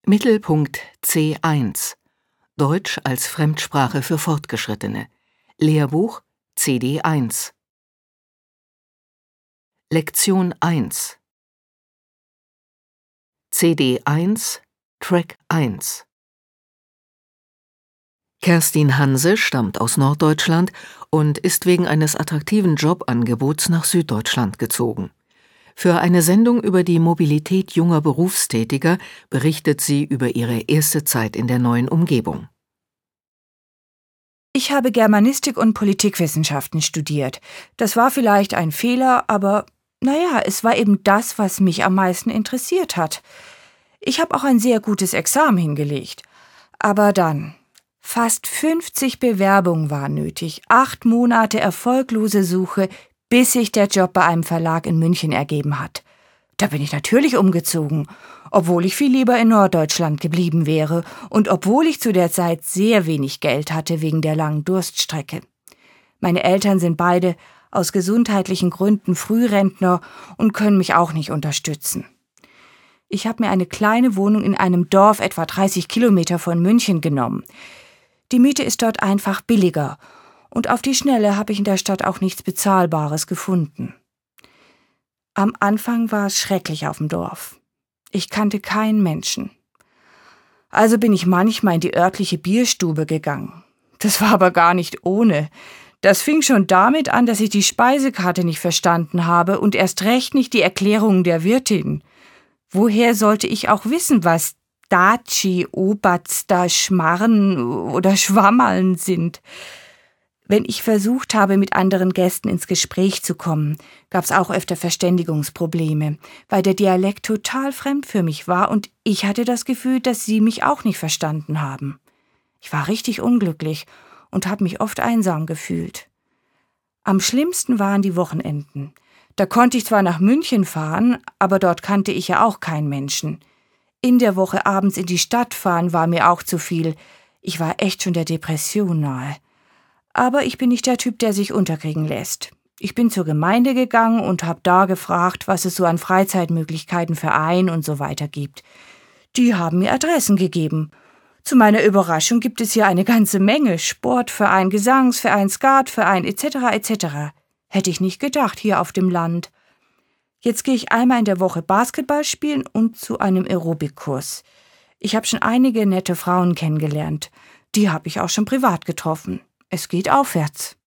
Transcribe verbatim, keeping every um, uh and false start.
Mittelpunkt C eins Deutsch als Fremdsprache für Fortgeschrittene. Lehrbuch C D eins. Lektion eins. C D eins, Track eins. Kerstin Hanse stammt aus Norddeutschland und ist wegen eines attraktiven Jobangebots nach Süddeutschland gezogen. Für eine Sendung über die Mobilität junger Berufstätiger berichtet sie über ihre erste Zeit in der neuen Umgebung. Ich habe Germanistik und Politikwissenschaften studiert. Das war vielleicht ein Fehler, aber naja, es war eben das, was mich am meisten interessiert hat. Ich habe auch ein sehr gutes Examen hingelegt. Aber dann, fast fünfzig Bewerbungen waren nötig, acht Monate erfolglose Suche, bis sich der Job bei einem Verlag in München ergeben hat. Da bin ich natürlich umgezogen, obwohl ich viel lieber in Norddeutschland geblieben wäre und obwohl ich zu der Zeit sehr wenig Geld hatte wegen der langen Durststrecke. Meine Eltern sind beide aus gesundheitlichen Gründen Frührentner und können mich auch nicht unterstützen. Ich habe mir eine kleine Wohnung in einem Dorf etwa dreißig Kilometer von München genommen. Die Miete ist dort einfach billiger und auf die Schnelle habe ich in der Stadt auch nichts Bezahlbares gefunden. Am Anfang war es schrecklich auf dem Dorf. Ich kannte keinen Menschen. Also bin ich manchmal in die örtliche Bierstube gegangen. Das war aber gar nicht ohne. Das fing schon damit an, dass ich die Speisekarte nicht verstanden habe und erst recht nicht die Erklärungen der Wirtin. Woher sollte ich auch wissen, was Daci, Oberster, Schmarren oder Schwammerln sind? Wenn ich versucht habe, mit anderen Gästen ins Gespräch zu kommen, gab es auch öfter Verständigungsprobleme, weil der Dialekt total fremd für mich war und ich hatte das Gefühl, dass sie mich auch nicht verstanden haben. Ich war richtig unglücklich und habe mich oft einsam gefühlt. Am schlimmsten waren die Wochenenden. Da konnte ich zwar nach München fahren, aber dort kannte ich ja auch keinen Menschen. In der Woche abends in die Stadt fahren war mir auch zu viel. Ich war echt schon der Depression nahe. Aber ich bin nicht der Typ, der sich unterkriegen lässt. Ich bin zur Gemeinde gegangen und habe da gefragt, was es so an Freizeitmöglichkeiten, Vereinen und so weiter gibt. Die haben mir Adressen gegeben. Zu meiner Überraschung gibt es hier eine ganze Menge. Sportverein, Gesangsverein, Skatverein et cetera et cetera. Hätte ich nicht gedacht, hier auf dem Land. Jetzt gehe ich einmal in der Woche Basketball spielen und zu einem Aerobikkurs. Ich habe schon einige nette Frauen kennengelernt. Die habe ich auch schon privat getroffen. Es geht aufwärts.